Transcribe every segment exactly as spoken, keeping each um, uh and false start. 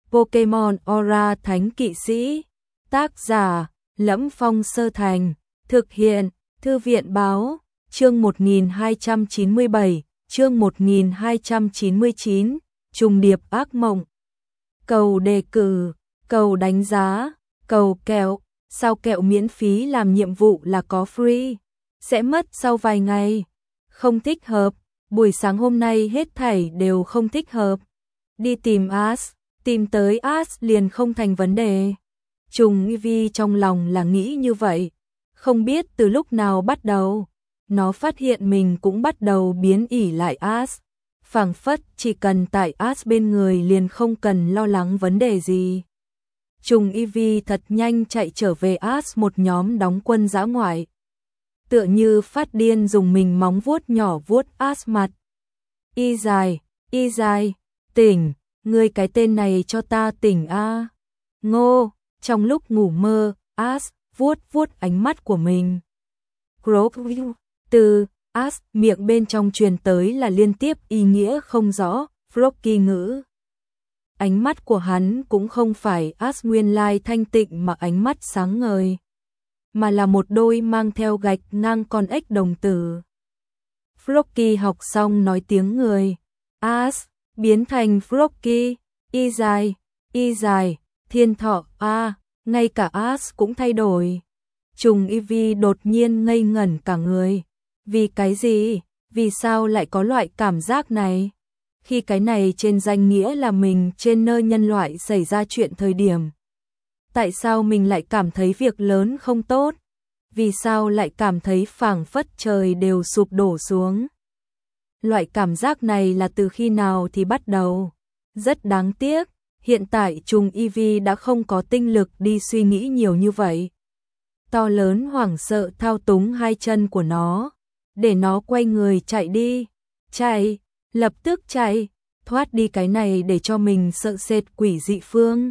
Pokemon Aura Thánh Kỵ Sĩ. Tác giả: Lẫm Phong Sơ Thành. Thực hiện: Thư viện Báo. Chương một nghìn hai trăm chín mươi bảy, chương một nghìn hai trăm chín mươi chín, trùng điệp ác mộng. Cầu đề cử, cầu đánh giá, cầu kẹo, sao kẹo miễn phí làm nhiệm vụ là có free, sẽ mất sau vài ngày. Không thích hợp, buổi sáng hôm nay hết thảy đều không thích hợp. Đi tìm Ash, tìm tới Ash liền không thành vấn đề. Trùng Vi trong lòng là nghĩ như vậy, không biết từ lúc nào bắt đầu, nó phát hiện mình cũng bắt đầu biến ỉ lại Ash. Phảng phất chỉ cần tại Ash bên người liền không cần lo lắng vấn đề gì. Trùng Eevee thật nhanh chạy trở về Ash một nhóm đóng quân dã ngoại. Tựa như phát điên dùng mình móng vuốt nhỏ vuốt Ash mặt. Y dài, y dài, tỉnh, ngươi cái tên này cho ta tỉnh a. Ngô, trong lúc ngủ mơ, Ash vuốt vuốt ánh mắt của mình. Grok, từ Ash miệng bên trong truyền tới là liên tiếp ý nghĩa không rõ, Froggy ngữ. Ánh mắt của hắn cũng không phải Ash nguyên lai thanh tịnh mà ánh mắt sáng ngời, mà là một đôi mang theo gạch ngang con ếch đồng tử. Froggy học xong nói tiếng người. Ash biến thành Froggy, y dài, y dài, thiên thọ a, à, ngay cả Ash cũng thay đổi. Trùng Eevee đột nhiên ngây ngẩn cả người. Vì cái gì? Vì sao lại có loại cảm giác này? Khi cái này trên danh nghĩa là mình trên nơi nhân loại xảy ra chuyện thời điểm. Tại sao mình lại cảm thấy việc lớn không tốt? Vì sao lại cảm thấy phảng phất trời đều sụp đổ xuống? Loại cảm giác này là từ khi nào thì bắt đầu? Rất đáng tiếc, hiện tại trùng Eevee đã không có tinh lực đi suy nghĩ nhiều như vậy. To lớn hoảng sợ thao túng hai chân của nó, để nó quay người chạy đi. Chạy, lập tức chạy, thoát đi cái này để cho mình sợ sệt quỷ dị phương.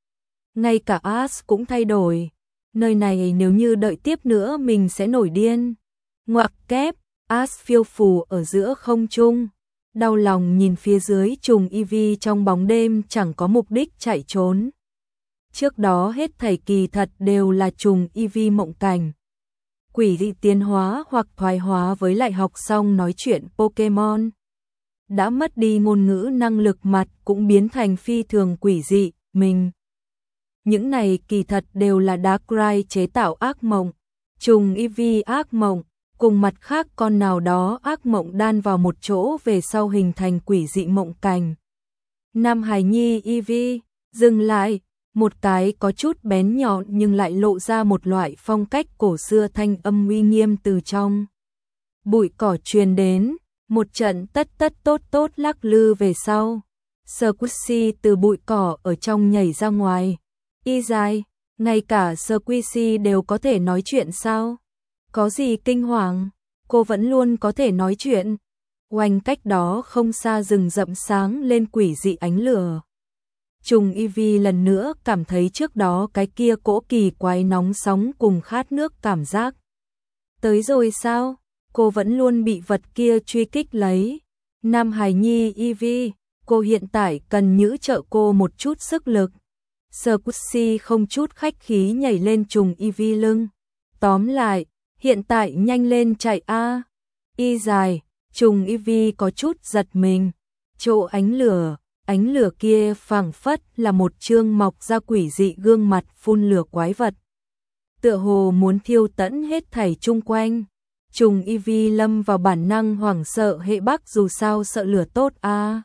Ngay cả Ash cũng thay đổi. Nơi này nếu như đợi tiếp nữa mình sẽ nổi điên. Ngoặc kép, Ash phiêu phù ở giữa không trung. Đau lòng nhìn phía dưới trùng Eevee trong bóng đêm chẳng có mục đích chạy trốn. Trước đó hết thảy kỳ thật đều là trùng Eevee mộng cảnh. Quỷ dị tiến hóa hoặc thoái hóa với lại học xong nói chuyện Pokemon. Đã mất đi ngôn ngữ năng lực mặt cũng biến thành phi thường quỷ dị, mình. Những này kỳ thật đều là Darkrai chế tạo ác mộng. Trùng Eevee ác mộng, cùng mặt khác con nào đó ác mộng đan vào một chỗ về sau hình thành quỷ dị mộng cảnh. Nam Hải Nhi Eevee, dừng lại. Một cái có chút bén nhọn nhưng lại lộ ra một loại phong cách cổ xưa thanh âm uy nghiêm từ trong bụi cỏ truyền đến, một trận tất tất tốt tốt lắc lư về sau. Squishy từ bụi cỏ ở trong nhảy ra ngoài. Y dài, ngay cả Squishy đều có thể nói chuyện sao? Có gì kinh hoàng, cô vẫn luôn có thể nói chuyện. Oanh cách đó không xa rừng rậm sáng lên quỷ dị ánh lửa. Trùng Eevee lần nữa cảm thấy trước đó cái kia cỗ kỳ quái nóng sóng cùng khát nước cảm giác. Tới rồi sao? Cô vẫn luôn bị vật kia truy kích lấy. Nam Hải Nhi Eevee, cô hiện tại cần nhữ trợ cô một chút sức lực. Squishy không chút khách khí nhảy lên trùng Eevee lưng. Tóm lại, hiện tại nhanh lên chạy a. Y dài, trùng Eevee có chút giật mình. Chỗ ánh lửa. Ánh lửa kia phảng phất là một chương mọc ra quỷ dị gương mặt phun lửa quái vật. Tựa hồ muốn thiêu tẫn hết thảy chung quanh. Trùng Eevee lâm vào bản năng hoảng sợ hệ bắc dù sao sợ lửa tốt a. À.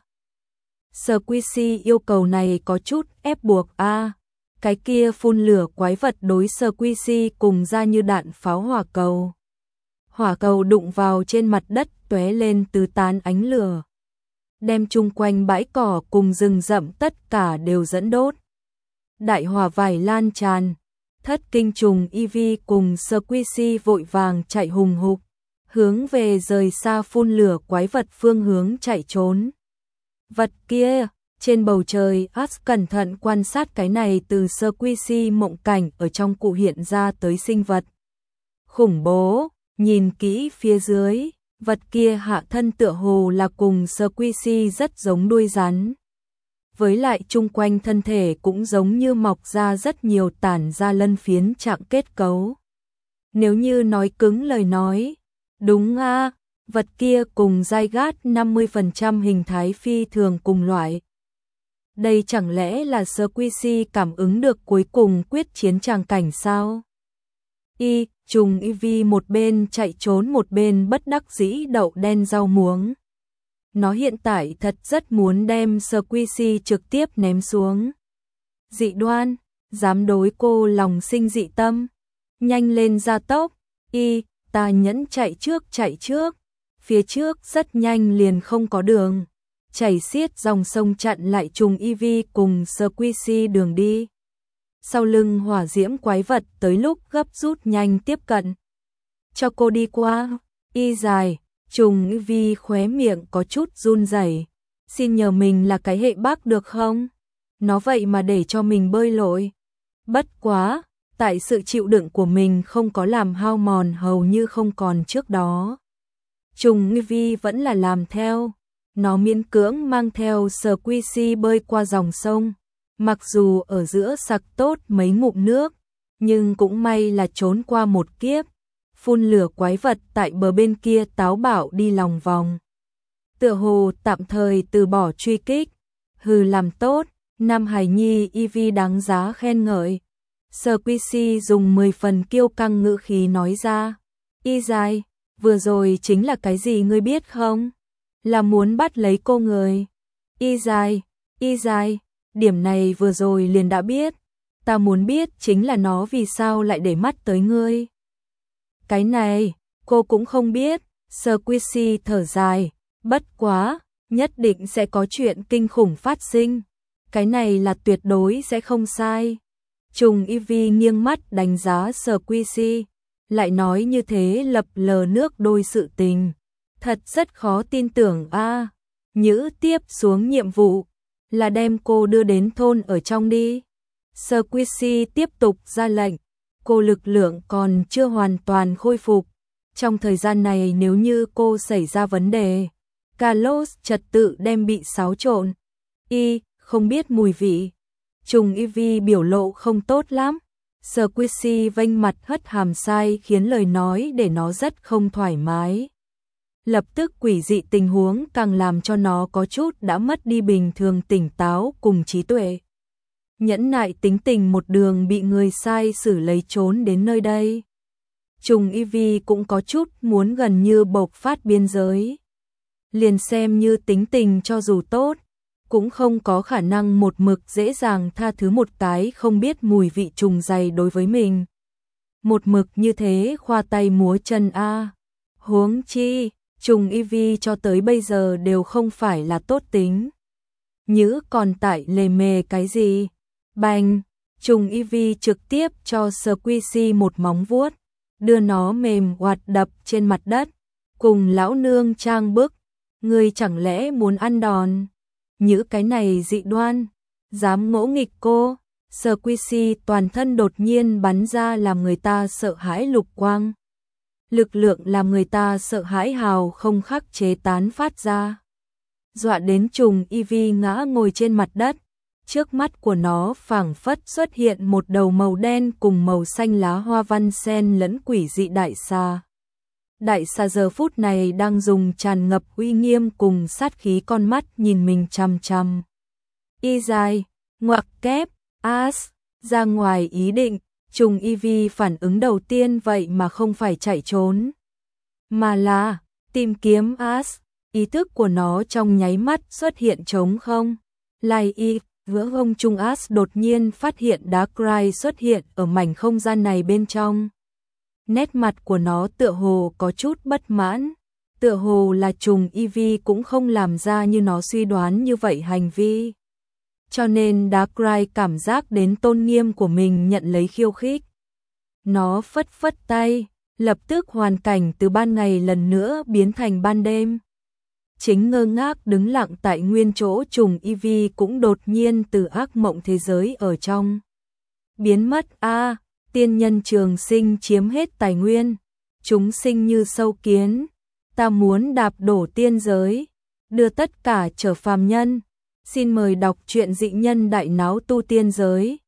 Squishy yêu cầu này có chút ép buộc a. À. Cái kia phun lửa quái vật đối Squishy cùng ra như đạn pháo hỏa cầu. Hỏa cầu đụng vào trên mặt đất tóe lên tứ tán ánh lửa. Đem chung quanh bãi cỏ cùng rừng rậm tất cả đều dẫn đốt. Đại hỏa vải lan tràn, thất kinh trùng Eevee cùng Squishy vội vàng chạy hùng hục, hướng về rời xa phun lửa quái vật phương hướng chạy trốn. Vật kia, trên bầu trời Ash cẩn thận quan sát cái này từ Squishy mộng cảnh ở trong cụ hiện ra tới sinh vật. Khủng bố, nhìn kỹ phía dưới. Vật kia hạ thân tựa hồ là cùng Squishy rất giống đuôi rắn. với lại chung quanh thân thể cũng giống như mọc ra rất nhiều tản ra lân phiến trạng kết cấu. Nếu như nói cứng lời nói, đúng a, vật kia cùng Zygarde năm mươi phần trăm hình thái phi thường cùng loại. Đây chẳng lẽ là Squishy cảm ứng được cuối cùng quyết chiến tràng cảnh sao? Y, trùng Eevee một bên chạy trốn một bên bất đắc dĩ đậu đen rau muống. Nó hiện tại thật rất muốn đem Squishy trực tiếp ném xuống. Dị đoan, dám đối cô lòng sinh dị tâm. Nhanh lên gia tốc, Y, ta nhẫn chạy trước chạy trước. Phía trước rất nhanh liền không có đường. Chảy xiết dòng sông chặn lại trùng Eevee cùng Squishy đường đi. Sau lưng hỏa diễm quái vật tới lúc gấp rút nhanh tiếp cận. Cho cô đi qua, Y dài, trùng Eevee khóe miệng có chút run rẩy. Xin nhờ mình là cái hệ bác được không? Nó vậy mà để cho mình bơi lội. Bất quá, tại sự chịu đựng của mình không có làm hao mòn hầu như không còn trước đó. Trùng Eevee vẫn là làm theo. Nó miễn cưỡng mang theo Squishy bơi qua dòng sông. Mặc dù ở giữa sặc tốt mấy ngụm nước, nhưng cũng may là trốn qua một kiếp. Phun lửa quái vật tại bờ bên kia táo bạo đi lòng vòng. Tựa hồ tạm thời từ bỏ truy kích. Hừ làm tốt, Nam Hải Nhi Eevee đáng giá khen ngợi. Squishy dùng mười phần kiêu căng ngữ khí nói ra. Y dài, vừa rồi chính là cái gì ngươi biết không? Là muốn bắt lấy cô người. Y dài, Y dài, điểm này vừa rồi liền đã biết. Ta muốn biết chính là nó vì sao lại để mắt tới ngươi. Cái này, cô cũng không biết. Squishy thở dài, bất quá, nhất định sẽ có chuyện kinh khủng phát sinh. Cái này là tuyệt đối sẽ không sai. Trùng Eevee nghiêng mắt đánh giá Squishy, lại nói như thế lập lờ nước đôi sự tình. Thật rất khó tin tưởng a. À, nhữ tiếp xuống nhiệm vụ là đem cô đưa đến thôn ở trong đi. Squishy tiếp tục ra lệnh. Cô lực lượng còn chưa hoàn toàn khôi phục. Trong thời gian này nếu như cô xảy ra vấn đề, Kalos trật tự đem bị xáo trộn. Y, không biết mùi vị. Trùng Eevee biểu lộ không tốt lắm. Squishy vênh mặt hất hàm sai khiến lời nói để nó rất không thoải mái. Lập tức quỷ dị tình huống càng làm cho nó có chút đã mất đi bình thường tỉnh táo cùng trí tuệ. Nhẫn nại tính tình một đường bị người sai xử lấy trốn đến nơi đây. Trùng Eevee cũng có chút muốn gần như bộc phát biên giới. Liền xem như tính tình cho dù tốt, cũng không có khả năng một mực dễ dàng tha thứ một cái không biết mùi vị trùng dày đối với mình. Một mực như thế khoa tay múa chân a. Huống chi, trùng Eevee cho tới bây giờ đều không phải là tốt tính. Nhữ còn tại lề mề cái gì? Bành, trùng Eevee trực tiếp cho Squishy một móng vuốt, đưa nó mềm oạt đập trên mặt đất, cùng lão nương trang bức, ngươi chẳng lẽ muốn ăn đòn? Nhữ cái này dị đoan, dám ngỗ nghịch cô. Squishy toàn thân đột nhiên bắn ra làm người ta sợ hãi lục quang. Lực lượng làm người ta sợ hãi hào không khắc chế tán phát ra. Dọa đến trùng Eevee ngã ngồi trên mặt đất. Trước mắt của nó phảng phất xuất hiện một đầu màu đen cùng màu xanh lá hoa văn sen lẫn quỷ dị đại xà. Đại xà giờ phút này đang dùng tràn ngập uy nghiêm cùng sát khí con mắt nhìn mình chằm chằm. Y dài, ngoặc kép, as, ra ngoài ý định, trùng Eevee phản ứng đầu tiên vậy mà không phải chạy trốn, mà là tìm kiếm as. Ý thức của nó trong nháy mắt xuất hiện trống không. Lai y, vỡ hông trung as đột nhiên phát hiện Darkrai xuất hiện ở mảnh không gian này bên trong. Nét mặt của nó tựa hồ có chút bất mãn, tựa hồ là trùng Eevee cũng không làm ra như nó suy đoán như vậy hành vi. Cho nên Darkrai cảm giác đến tôn nghiêm của mình nhận lấy khiêu khích. Nó phất phất tay, lập tức hoàn cảnh từ ban ngày lần nữa biến thành ban đêm. Chính ngơ ngác đứng lặng tại nguyên chỗ trùng Eevee cũng đột nhiên từ ác mộng thế giới ở trong biến mất. A, à, tiên nhân trường sinh chiếm hết tài nguyên, chúng sinh như sâu kiến, ta muốn đạp đổ tiên giới, đưa tất cả trở phàm nhân. Xin mời đọc truyện Dị nhân đại náo tu tiên giới.